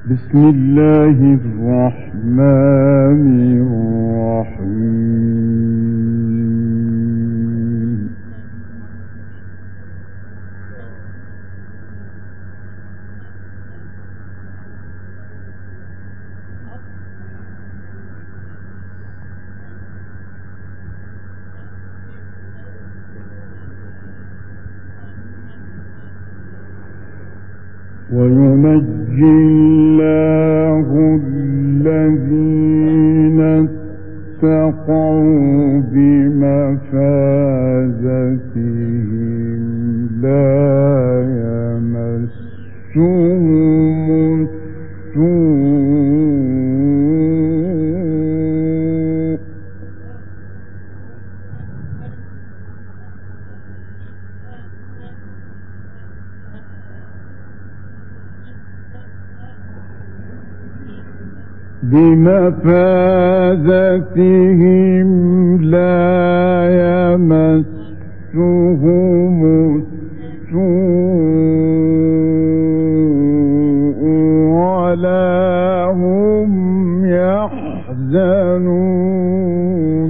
بسم الله الرحمن الرحيم. وينجي الله الذين اتقوا بمفازتهم لا يمسهم السوء بمفازتهم ولا هم يحزنون.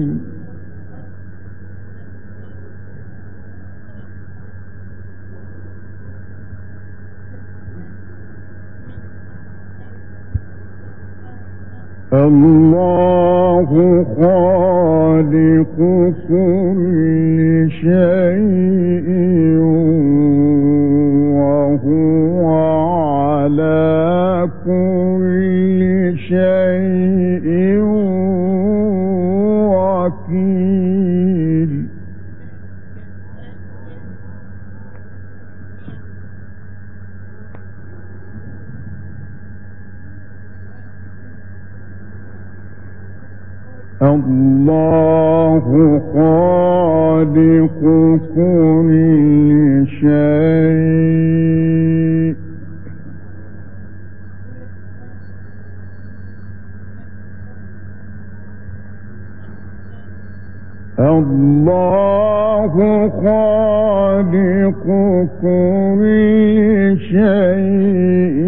الله خالق كل شيء وهو على كل شيء وكيل. الله خالق كل شيء الله خالق كل شيء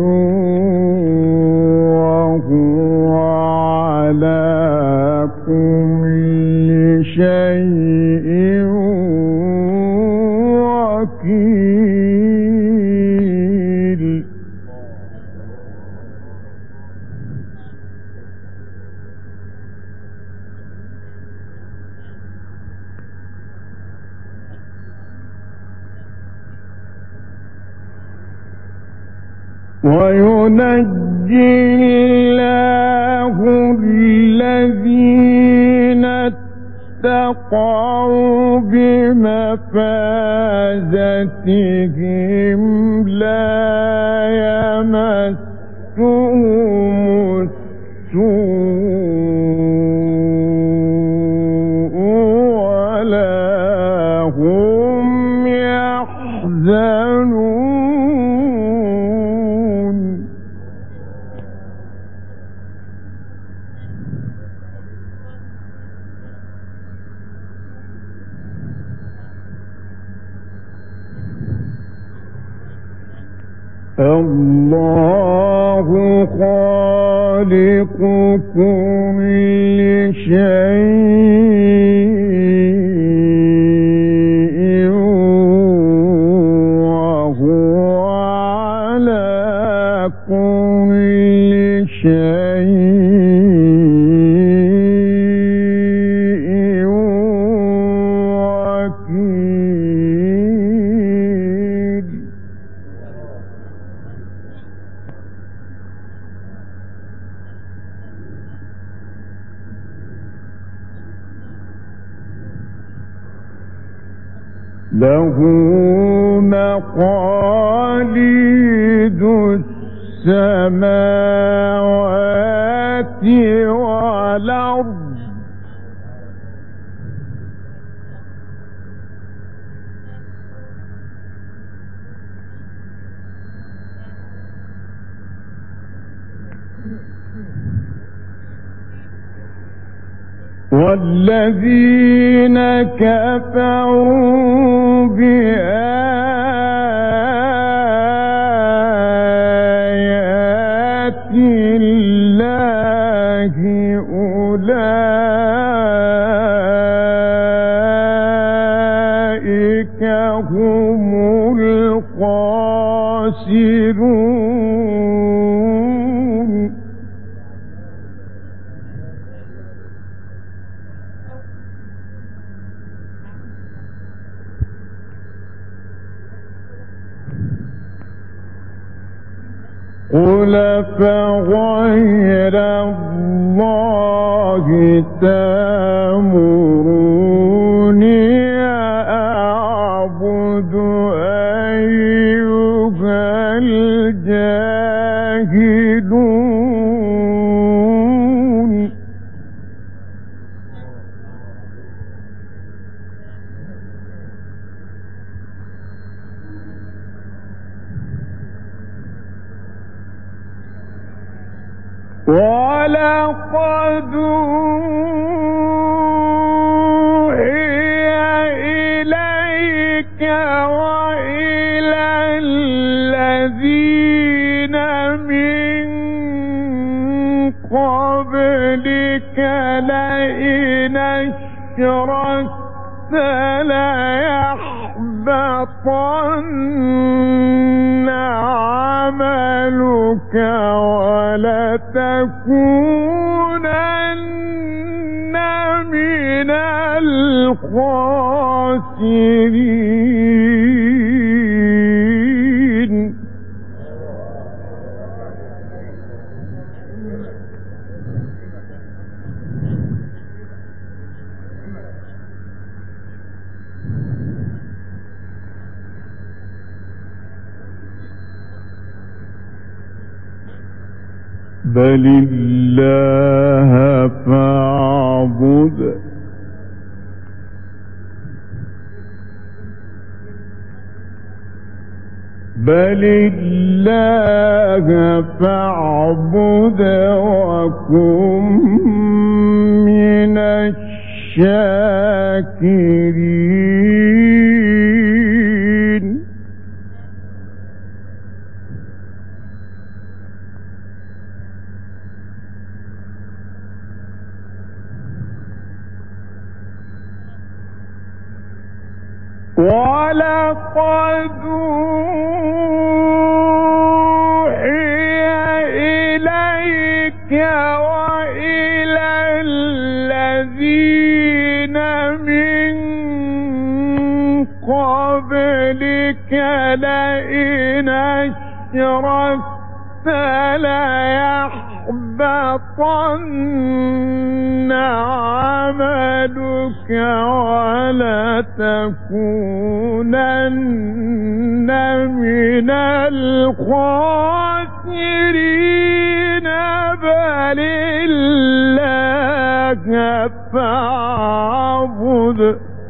وهو على كل شيء وكيل. وينجي الله الذين اتقوا بمفازتهم لا يمسهم السوء ولا هم يحزنون. الله خالق كل شيء وهو على كل شيء وكيل. له مقاليد السماوات والأرض والذين كفروا بآيات قل فغير الله تأمروني أعبد أيها الجاهلون ولقد أوحي إليك وإلى الذين من قبلك لئن أشركت ليحبطن عملك ولتكونن من الخاسرين بل الله فاعبد وكن من الشاكرين ولقد أوحي إليك وإلى الذين من قبلك لئن أشركت ليحبطن عملك ولتكونن من الخاسرين بل الله فاعبد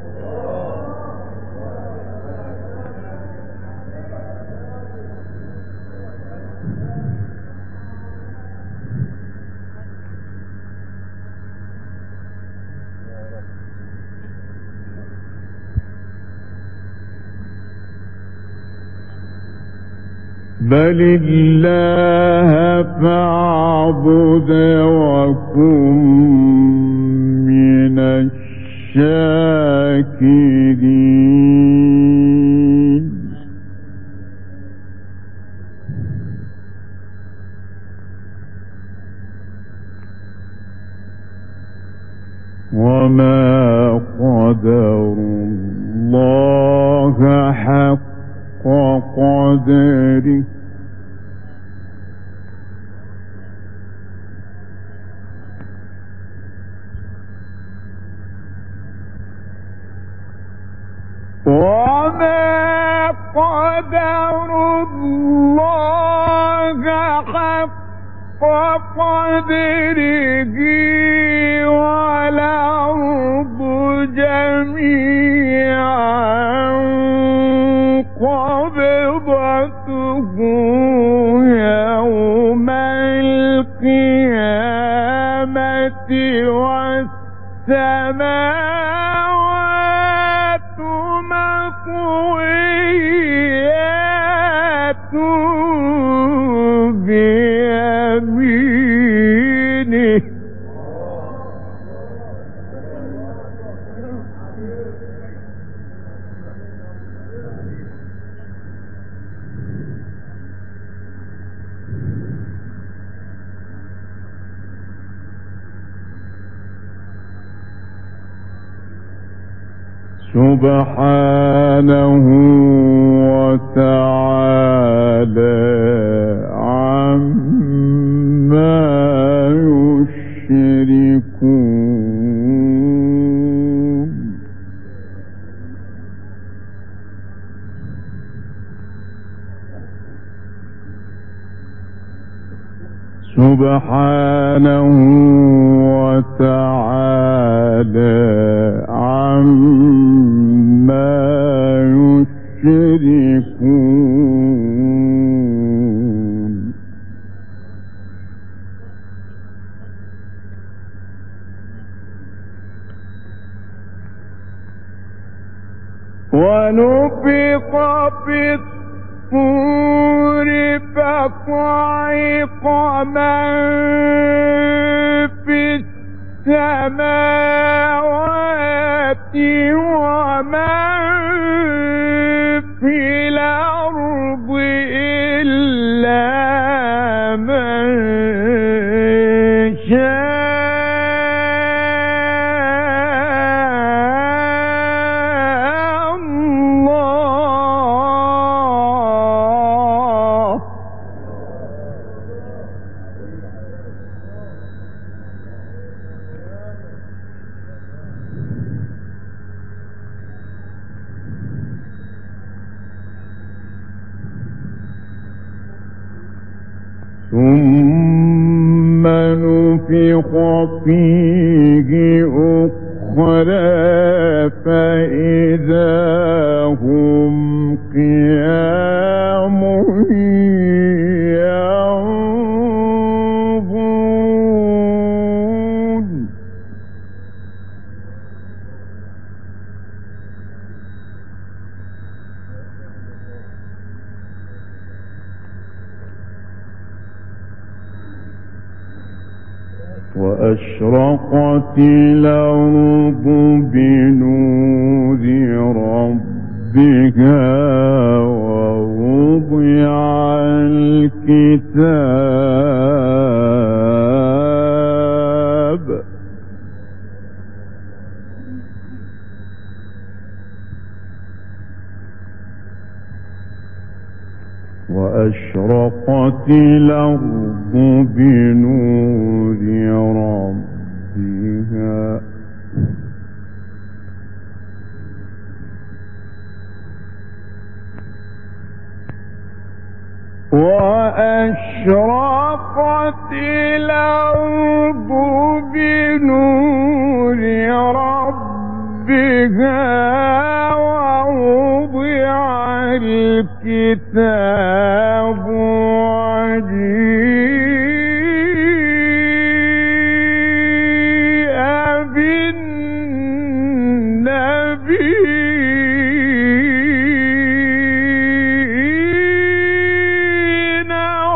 بل الله فاعبد وكن من الشاكرين وما قدروا الله حق قدره وما قدروا الله حق قدره والأرض جميعا قبضته يوم القيامة والسماوات مطويات بيمينه سبحانه وتعالى عما يشركون. سبحانه وتعالى عما يشركون. ونفخ في الصور فصعق من في السماوات ومن في الأرض إلا من شاء ثم نفخ فيه أخرى فإذا هم قيام ينظرون. وأشرقت الأرض بنور ربها ووضع الكتاب وأشرقت الأرض بنور ربها وأشرقت الأرض بنور ربها ووضع الكتاب وجيء بالنبيين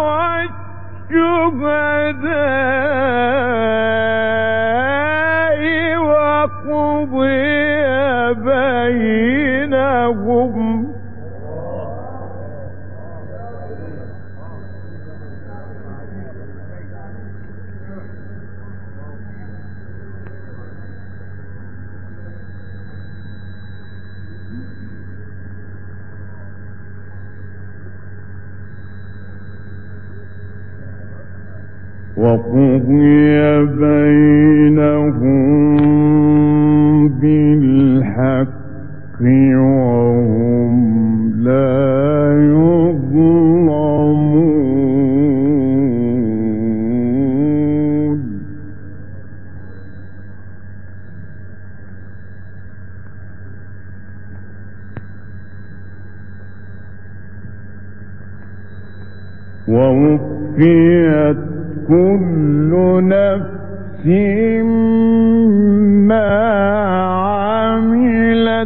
والشهداء وقضي بينهم بالحق وهم لا يظلمون. ووفيت كل نفس ما عملت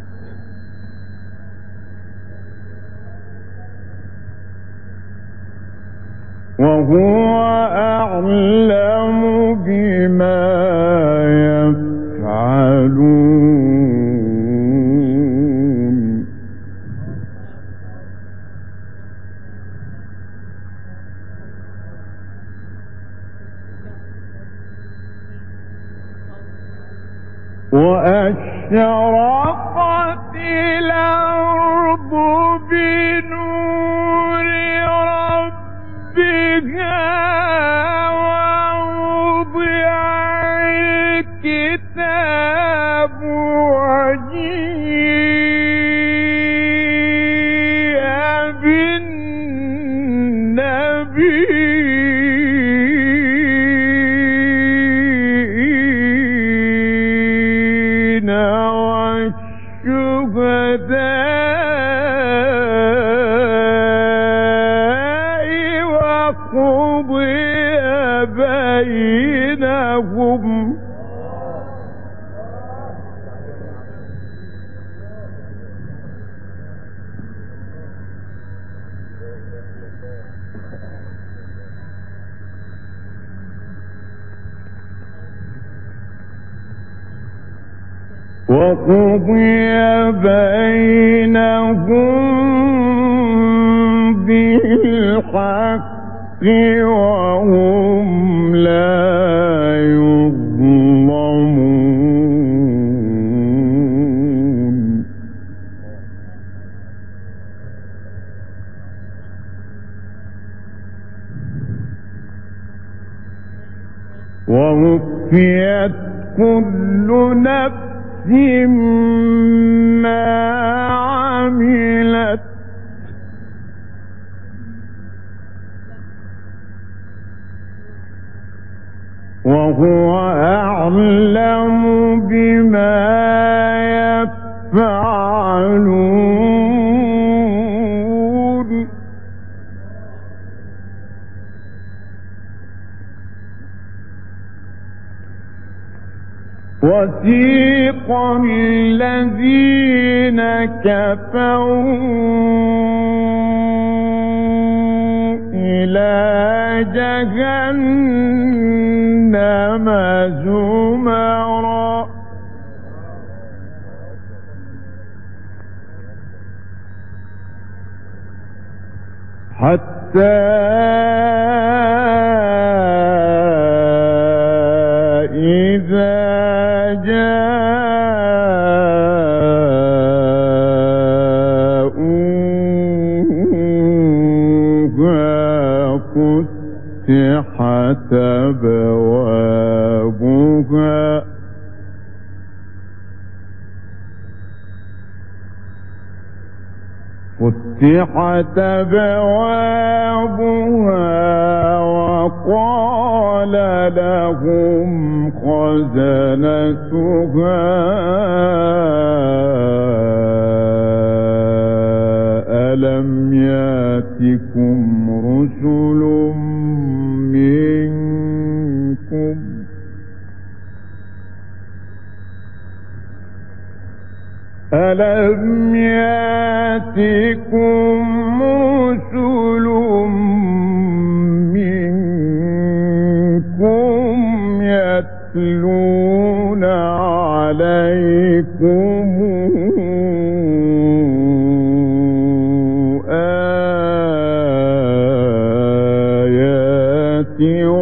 وهو أعلم بما يفعلون. وأشرقت والنبيين والشهداء وقضي بينهم بالحق وهم لا يظلمون ووفيت كل نفس ما عملت وهو أعلم بما يفعلون وسيق الذين كفروا إلى جهنم زمرا حتى إذا جاءوها فتحت أبوابها وقال لهم خزنتها ألم يأتكم رسل منكم يتلون عليكم آيات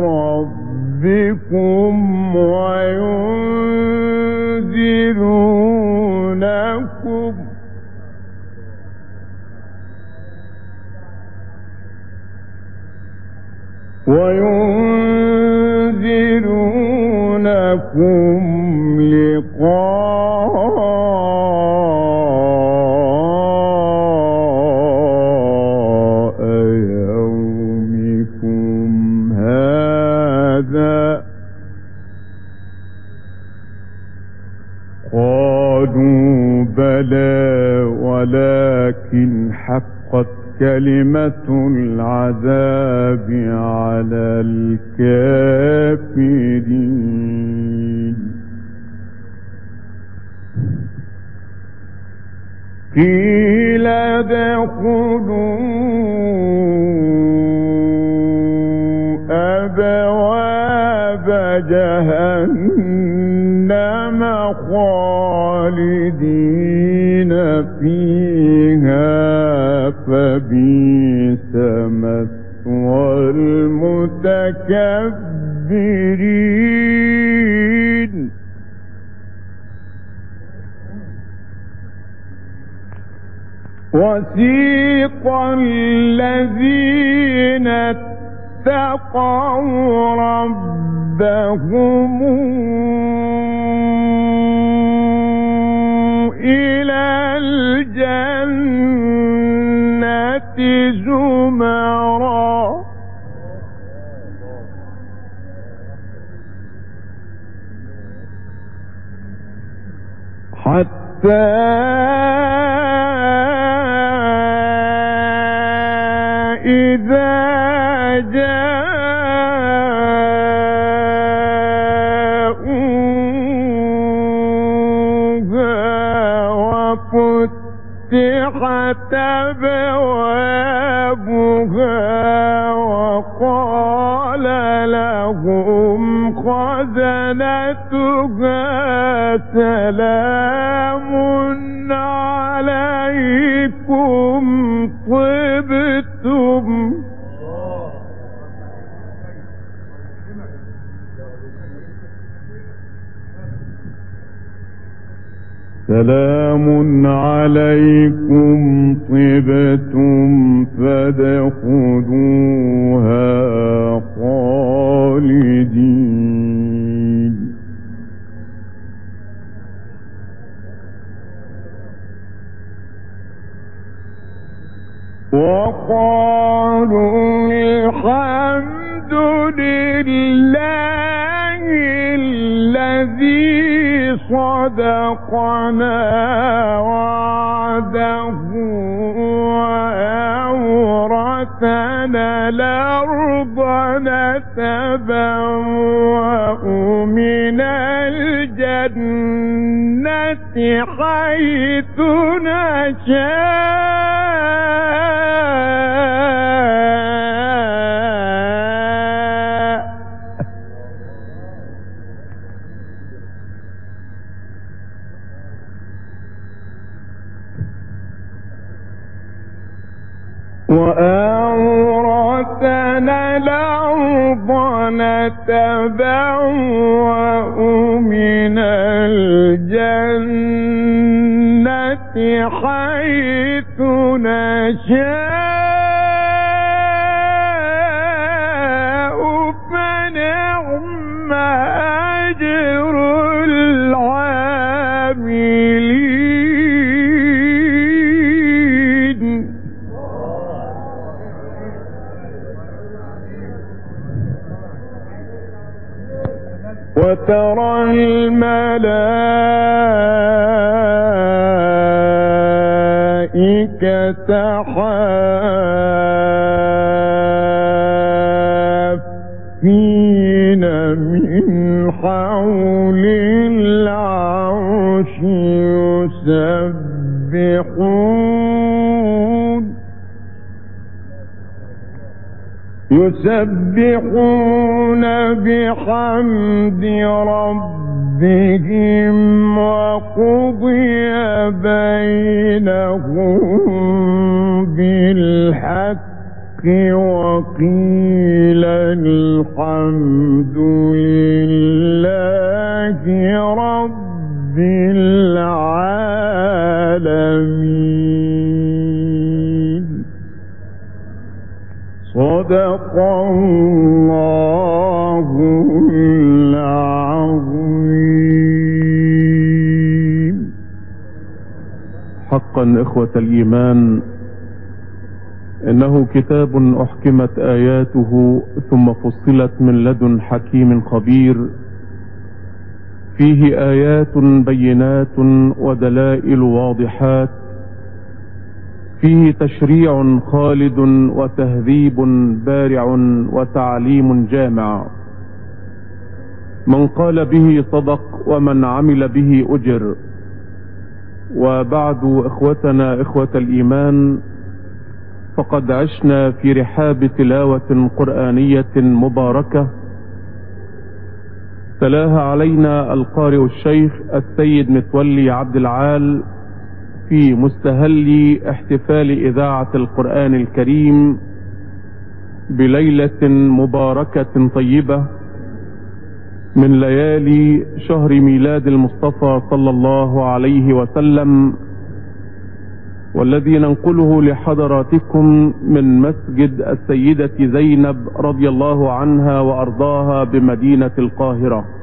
ربكم وينذرونكم لقاء يومكم هذا قالوا بلى ولكن حقت كلمة العذاب على الكافرين قيل ادخلوا أبواب جهنم خالدين فيها فبئس مثوى المتكبرين وسيق الذين اتقوا ربهم إلى الجنة زمرا إذا جاءوها وفتحت أبوابها وقال لهم خزنتها سلام عليكم طبتم. سلام عليكم طبتم فادخلوها خالدين. وقالوا الحمد لله الذي صدقنا وعده وأورثنا الأرض نتبوأ من الجنة حيث نشاء وأورثنا الأرض نتبوأ من الجنة حيث نشاء فنعم أجر العاملين. وترى الملائكة حافين من حول العرش يسبحون بحمد ربهم وقضي بينهم بالحق وقيل الحمد لله رب العالمين. صدق الله العظيم. حقا إخوة الإيمان، إنه كتاب أحكمت آياته ثم فصلت من لدن حكيم خبير، فيه آيات بينات ودلائل واضحات، فيه تشريع خالد وتهذيب بارع وتعليم جامع. من قال به صدق ومن عمل به أجر. وبعد إخوتنا إخوة الإيمان، فقد عشنا في رحاب تلاوة قرآنية مباركة تلاها علينا القارئ الشيخ السيد متولي عبد العال في مستهل احتفال إذاعة القرآن الكريم بليلة مباركة طيبة من ليالي شهر ميلاد المصطفى صلى الله عليه وسلم، والذي ننقله لحضراتكم من مسجد السيدة زينب رضي الله عنها وأرضاها بمدينة القاهرة.